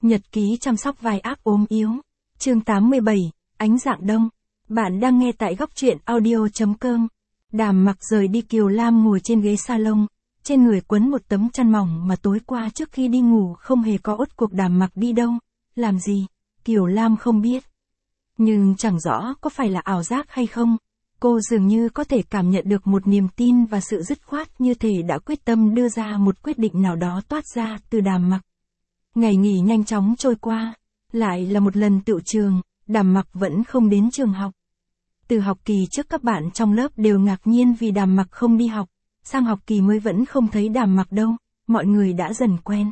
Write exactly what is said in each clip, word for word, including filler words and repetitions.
Nhật ký chăm sóc vai ác ốm yếu. Chương tám mươi bảy, Ánh dạng đông. Bạn đang nghe tại góc truyện audio chấm com. Đàm Mặc rời đi, Kiều Lam ngồi trên ghế salon, trên người quấn một tấm chăn mỏng mà tối qua trước khi đi ngủ không hề có ốt cuộc. Đàm Mặc đi đâu, làm gì, Kiều Lam không biết. Nhưng chẳng rõ có phải là ảo giác hay không, cô dường như có thể cảm nhận được một niềm tin và sự dứt khoát, như thể đã quyết tâm đưa ra một quyết định nào đó toát ra từ Đàm Mặc. Ngày nghỉ nhanh chóng trôi qua, lại là một lần tựu trường, Đàm Mặc vẫn không đến trường học. Từ học kỳ trước các bạn trong lớp đều ngạc nhiên vì Đàm Mặc không đi học, sang học kỳ mới vẫn không thấy Đàm Mặc đâu, mọi người đã dần quen.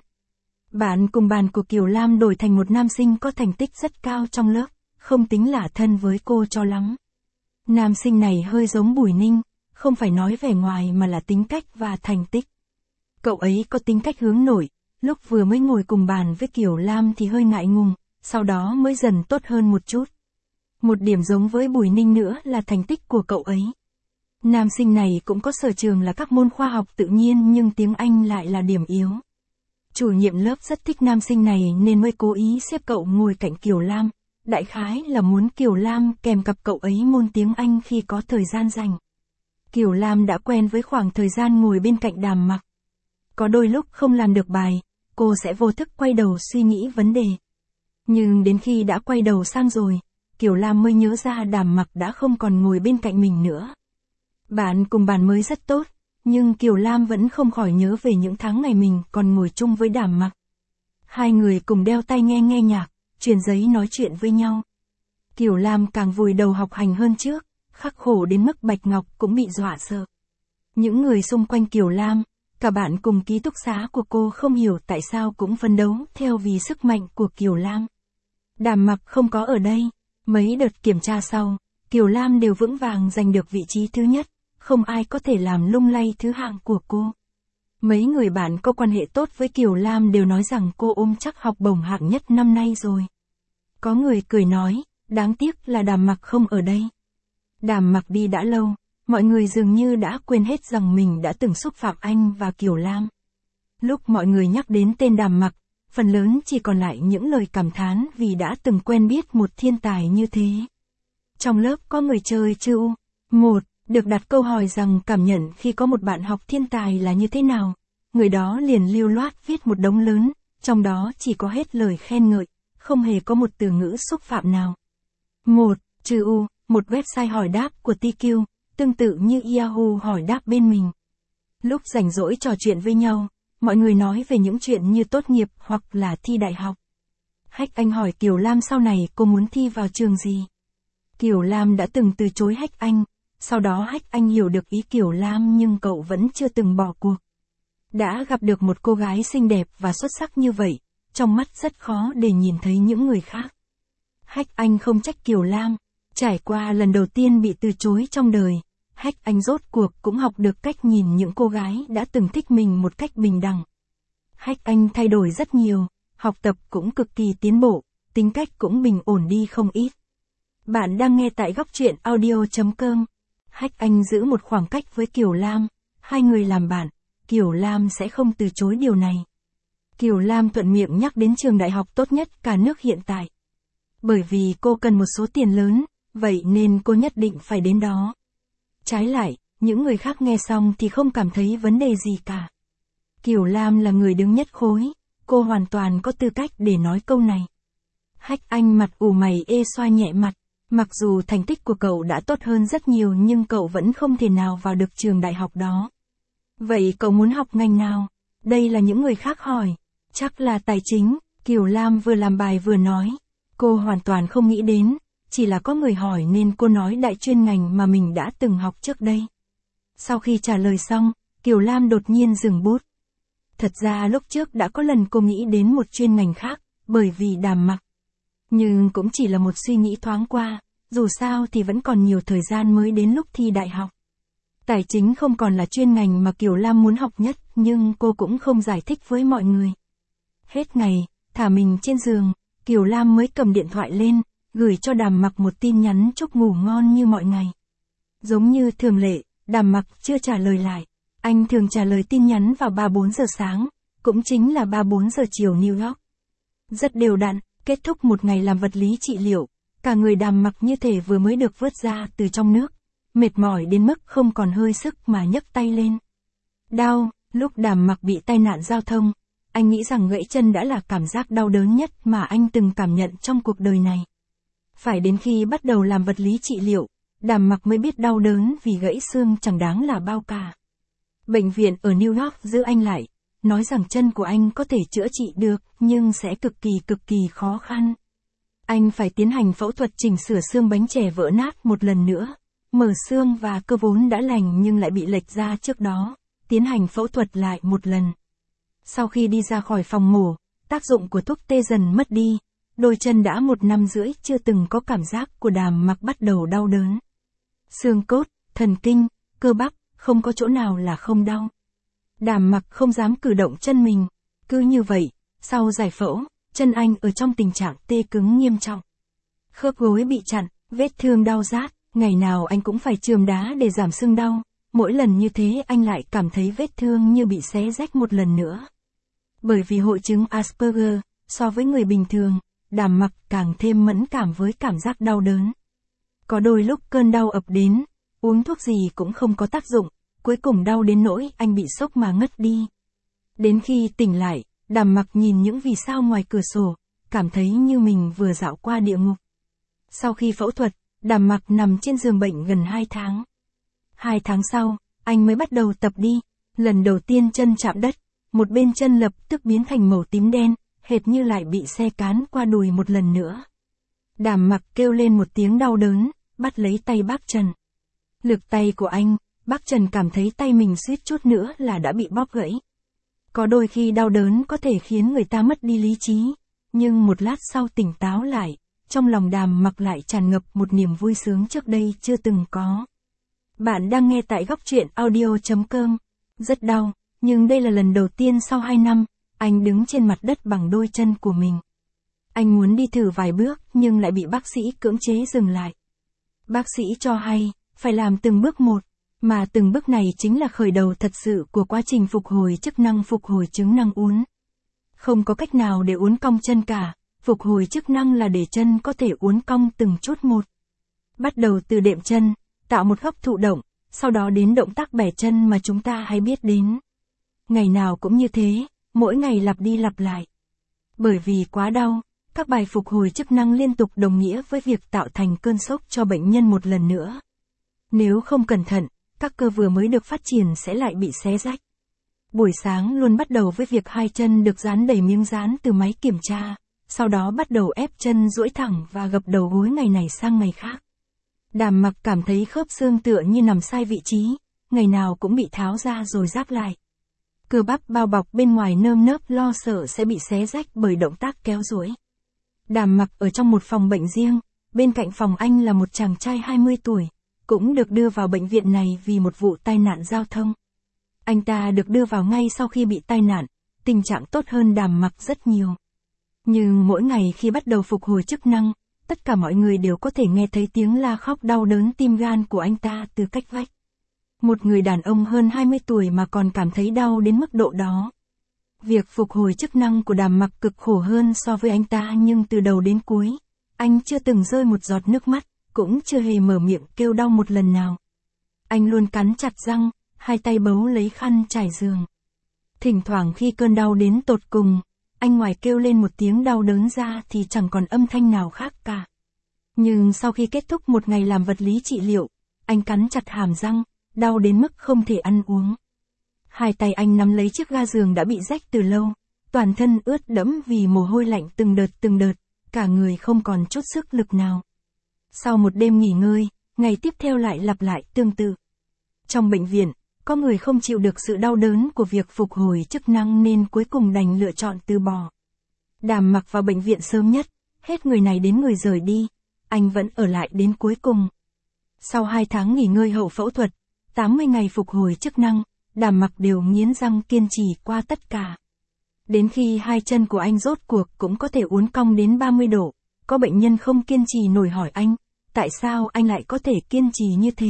Bạn cùng bàn của Kiều Lam đổi thành một nam sinh có thành tích rất cao trong lớp, không tính là thân với cô cho lắm. Nam sinh này hơi giống Bùi Ninh, không phải nói vẻ ngoài mà là tính cách và thành tích. Cậu ấy có tính cách hướng nội, lúc vừa mới ngồi cùng bàn với Kiều Lam thì hơi ngại ngùng, sau đó mới dần tốt hơn một chút. Một điểm giống với Bùi Ninh nữa là thành tích của cậu ấy. Nam sinh này cũng có sở trường là các môn khoa học tự nhiên, nhưng tiếng Anh lại là điểm yếu. Chủ nhiệm lớp rất thích nam sinh này nên mới cố ý xếp cậu ngồi cạnh Kiều Lam, đại khái là muốn Kiều Lam kèm cặp cậu ấy môn tiếng Anh khi có thời gian rảnh. Kiều Lam đã quen với khoảng thời gian ngồi bên cạnh Đàm Mặc. Có đôi lúc không làm được bài, cô sẽ vô thức quay đầu suy nghĩ vấn đề. Nhưng đến khi đã quay đầu sang rồi, Kiều Lam mới nhớ ra Đàm Mặc đã không còn ngồi bên cạnh mình nữa. Bạn cùng bàn mới rất tốt, nhưng Kiều Lam vẫn không khỏi nhớ về những tháng ngày mình còn ngồi chung với Đàm Mặc. Hai người cùng đeo tai nghe nghe nhạc, truyền giấy nói chuyện với nhau. Kiều Lam càng vùi đầu học hành hơn trước, khắc khổ đến mức Bạch Ngọc cũng bị dọa sợ. Những người xung quanh Kiều Lam, cả bạn cùng ký túc xá của cô không hiểu tại sao cũng phấn đấu theo vì sức mạnh của Kiều Lam. Đàm Mặc không có ở đây, mấy đợt kiểm tra sau, Kiều Lam đều vững vàng giành được vị trí thứ nhất, không ai có thể làm lung lay thứ hạng của cô. Mấy người bạn có quan hệ tốt với Kiều Lam đều nói rằng cô ôm chắc học bổng hạng nhất năm nay rồi. Có người cười nói, đáng tiếc là Đàm Mặc không ở đây. Đàm Mặc đi đã lâu, mọi người dường như đã quên hết rằng mình đã từng xúc phạm anh và Kiều Lam. Lúc mọi người nhắc đến tên Đàm Mặc, phần lớn chỉ còn lại những lời cảm thán vì đã từng quen biết một thiên tài như thế. Trong lớp có người chơi chữ U một, được đặt câu hỏi rằng cảm nhận khi có một bạn học thiên tài là như thế nào. Người đó liền lưu loát viết một đống lớn, trong đó chỉ có hết lời khen ngợi, không hề có một từ ngữ xúc phạm nào. một, chữ U, một website hỏi đáp của tê quy, tương tự như Yahoo hỏi đáp bên mình. Lúc rảnh rỗi trò chuyện với nhau, mọi người nói về những chuyện như tốt nghiệp hoặc là thi đại học. Hách Anh hỏi Kiều Lam sau này cô muốn thi vào trường gì. Kiều Lam đã từng từ chối Hách Anh, sau đó Hách Anh hiểu được ý Kiều Lam nhưng cậu vẫn chưa từng bỏ cuộc. Đã gặp được một cô gái xinh đẹp và xuất sắc như vậy, trong mắt rất khó để nhìn thấy những người khác. Hách Anh không trách Kiều Lam, trải qua lần đầu tiên bị từ chối trong đời, Hách Anh rốt cuộc cũng học được cách nhìn những cô gái đã từng thích mình một cách bình đẳng. Hách Anh thay đổi rất nhiều, học tập cũng cực kỳ tiến bộ, tính cách cũng bình ổn đi không ít. Bạn đang nghe tại góc truyện audio chấm com. Hách Anh giữ một khoảng cách với Kiều Lam, hai người làm bạn, Kiều Lam sẽ không từ chối điều này. Kiều Lam thuận miệng nhắc đến trường đại học tốt nhất cả nước hiện tại. Bởi vì cô cần một số tiền lớn, vậy nên cô nhất định phải đến đó. Trái lại, những người khác nghe xong thì không cảm thấy vấn đề gì cả. Kiều Lam là người đứng nhất khối, cô hoàn toàn có tư cách để nói câu này. Hách Anh mặt ủ mày ê xoa nhẹ mặt, mặc dù thành tích của cậu đã tốt hơn rất nhiều nhưng cậu vẫn không thể nào vào được trường đại học đó. Vậy cậu muốn học ngành nào? Đây là những người khác hỏi. Chắc là tài chính, Kiều Lam vừa làm bài vừa nói. Cô hoàn toàn không nghĩ đến, chỉ là có người hỏi nên cô nói đại chuyên ngành mà mình đã từng học trước đây. Sau khi trả lời xong, Kiều Lam đột nhiên dừng bút. Thật ra lúc trước đã có lần cô nghĩ đến một chuyên ngành khác, bởi vì Đàm Mặc. Nhưng cũng chỉ là một suy nghĩ thoáng qua, dù sao thì vẫn còn nhiều thời gian mới đến lúc thi đại học. Tài chính không còn là chuyên ngành mà Kiều Lam muốn học nhất, nhưng cô cũng không giải thích với mọi người. Hết ngày, thả mình trên giường, Kiều Lam mới cầm điện thoại lên, gửi cho Đàm Mặc một tin nhắn chúc ngủ ngon như mọi ngày. Giống như thường lệ, Đàm Mặc chưa trả lời lại. Anh thường trả lời tin nhắn vào ba bốn giờ sáng, cũng chính là ba bốn giờ chiều New York. Rất đều đặn, kết thúc một ngày làm vật lý trị liệu, cả người Đàm Mặc như thể vừa mới được vớt ra từ trong nước, mệt mỏi đến mức không còn hơi sức mà nhấc tay lên. Đau, lúc Đàm Mặc bị tai nạn giao thông, anh nghĩ rằng gãy chân đã là cảm giác đau đớn nhất mà anh từng cảm nhận trong cuộc đời này. Phải đến khi bắt đầu làm vật lý trị liệu, Đàm Mặc mới biết đau đớn vì gãy xương chẳng đáng là bao cả. Bệnh viện ở New York giữ anh lại, nói rằng chân của anh có thể chữa trị được, nhưng sẽ cực kỳ cực kỳ khó khăn. Anh phải tiến hành phẫu thuật chỉnh sửa xương bánh chè vỡ nát một lần nữa, mở xương và cơ vốn đã lành nhưng lại bị lệch ra trước đó, tiến hành phẫu thuật lại một lần. Sau khi đi ra khỏi phòng mổ, tác dụng của thuốc tê dần mất đi, đôi chân đã một năm rưỡi chưa từng có cảm giác của Đàm Mặc bắt đầu đau đớn. Xương cốt, thần kinh, cơ bắp, không có chỗ nào là không đau. Đàm Mặc không dám cử động chân mình, cứ như vậy, sau giải phẫu, chân anh ở trong tình trạng tê cứng nghiêm trọng. Khớp gối bị chặn, vết thương đau rát, ngày nào anh cũng phải chườm đá để giảm sưng đau, mỗi lần như thế anh lại cảm thấy vết thương như bị xé rách một lần nữa. Bởi vì hội chứng Asperger, so với người bình thường, Đàm Mặc càng thêm mẫn cảm với cảm giác đau đớn. Có đôi lúc cơn đau ập đến, uống thuốc gì cũng không có tác dụng, cuối cùng đau đến nỗi anh bị sốc mà ngất đi. Đến khi tỉnh lại, Đàm Mặc nhìn những vì sao ngoài cửa sổ, cảm thấy như mình vừa dạo qua địa ngục. Sau khi phẫu thuật, Đàm Mặc nằm trên giường bệnh gần hai tháng. Hai tháng sau, anh mới bắt đầu tập đi, lần đầu tiên chân chạm đất, một bên chân lập tức biến thành màu tím đen, hệt như lại bị xe cán qua đùi một lần nữa. Đàm Mặc kêu lên một tiếng đau đớn, bắt lấy tay bác Trần. Lực tay của anh, bác Trần cảm thấy tay mình suýt chút nữa là đã bị bóp gãy. Có đôi khi đau đớn có thể khiến người ta mất đi lý trí, nhưng một lát sau tỉnh táo lại, trong lòng Đàm Mặc lại tràn ngập một niềm vui sướng trước đây chưa từng có. Bạn đang nghe tại góc truyện audio chấm com. Rất đau, nhưng đây là lần đầu tiên sau hai năm, anh đứng trên mặt đất bằng đôi chân của mình. Anh muốn đi thử vài bước nhưng lại bị bác sĩ cưỡng chế dừng lại. Bác sĩ cho hay, phải làm từng bước một, mà từng bước này chính là khởi đầu thật sự của quá trình phục hồi chức năng phục hồi chứng năng uốn. Không có cách nào để uốn cong chân cả, phục hồi chức năng là để chân có thể uốn cong từng chút một. Bắt đầu từ đệm chân, tạo một góc thụ động, sau đó đến động tác bẻ chân mà chúng ta hay biết đến. Ngày nào cũng như thế, mỗi ngày lặp đi lặp lại. Bởi vì quá đau, các bài phục hồi chức năng liên tục đồng nghĩa với việc tạo thành cơn sốc cho bệnh nhân một lần nữa. Nếu không cẩn thận, các cơ vừa mới được phát triển sẽ lại bị xé rách. Buổi sáng luôn bắt đầu với việc hai chân được dán đầy miếng dán từ máy kiểm tra, sau đó bắt đầu ép chân duỗi thẳng và gập đầu gối ngày này sang ngày khác. Đàm Mặc cảm thấy khớp xương tựa như nằm sai vị trí, ngày nào cũng bị tháo ra rồi ráp lại. Cơ bắp bao bọc bên ngoài nơm nớp lo sợ sẽ bị xé rách bởi động tác kéo duỗi. Đàm Mặc ở trong một phòng bệnh riêng, bên cạnh phòng anh là một chàng trai hai mươi tuổi, cũng được đưa vào bệnh viện này vì một vụ tai nạn giao thông. Anh ta được đưa vào ngay sau khi bị tai nạn, tình trạng tốt hơn Đàm Mặc rất nhiều. Nhưng mỗi ngày khi bắt đầu phục hồi chức năng, tất cả mọi người đều có thể nghe thấy tiếng la khóc đau đớn tim gan của anh ta từ cách vách. Một người đàn ông hơn hai mươi tuổi mà còn cảm thấy đau đến mức độ đó. Việc phục hồi chức năng của Đàm Mặc cực khổ hơn so với anh ta, nhưng từ đầu đến cuối, anh chưa từng rơi một giọt nước mắt, cũng chưa hề mở miệng kêu đau một lần nào. Anh luôn cắn chặt răng, hai tay bấu lấy khăn trải giường. Thỉnh thoảng khi cơn đau đến tột cùng, anh ngoài kêu lên một tiếng đau đớn ra thì chẳng còn âm thanh nào khác cả. Nhưng sau khi kết thúc một ngày làm vật lý trị liệu, anh cắn chặt hàm răng, đau đến mức không thể ăn uống. Hai tay anh nắm lấy chiếc ga giường đã bị rách từ lâu, toàn thân ướt đẫm vì mồ hôi lạnh từng đợt từng đợt, cả người không còn chút sức lực nào. Sau một đêm nghỉ ngơi, ngày tiếp theo lại lặp lại tương tự. Trong bệnh viện, có người không chịu được sự đau đớn của việc phục hồi chức năng nên cuối cùng đành lựa chọn từ bỏ. Đàm Mặc vào bệnh viện sớm nhất, hết người này đến người rời đi, anh vẫn ở lại đến cuối cùng. Sau hai tháng nghỉ ngơi hậu phẫu thuật, tám mươi ngày phục hồi chức năng, Đàm Mặc đều nghiến răng kiên trì qua tất cả. Đến khi hai chân của anh rốt cuộc cũng có thể uốn cong đến ba mươi độ, có bệnh nhân không kiên trì nổi hỏi anh, tại sao anh lại có thể kiên trì như thế?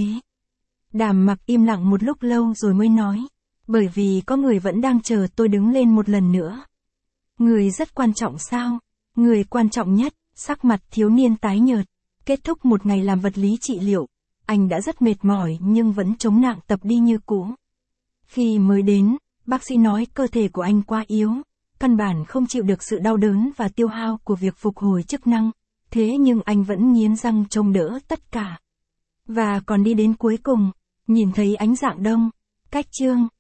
Đàm Mặc im lặng một lúc lâu rồi mới nói, bởi vì có người vẫn đang chờ tôi đứng lên một lần nữa. Người rất quan trọng sao? Người quan trọng nhất, sắc mặt thiếu niên tái nhợt. Kết thúc một ngày làm vật lý trị liệu, anh đã rất mệt mỏi nhưng vẫn chống nặng tập đi như cũ. Khi mới đến, bác sĩ nói cơ thể của anh quá yếu, căn bản không chịu được sự đau đớn và tiêu hao của việc phục hồi chức năng, thế nhưng anh vẫn nghiến răng chống đỡ tất cả. Và còn đi đến cuối cùng, nhìn thấy ánh dạng đông, cách chương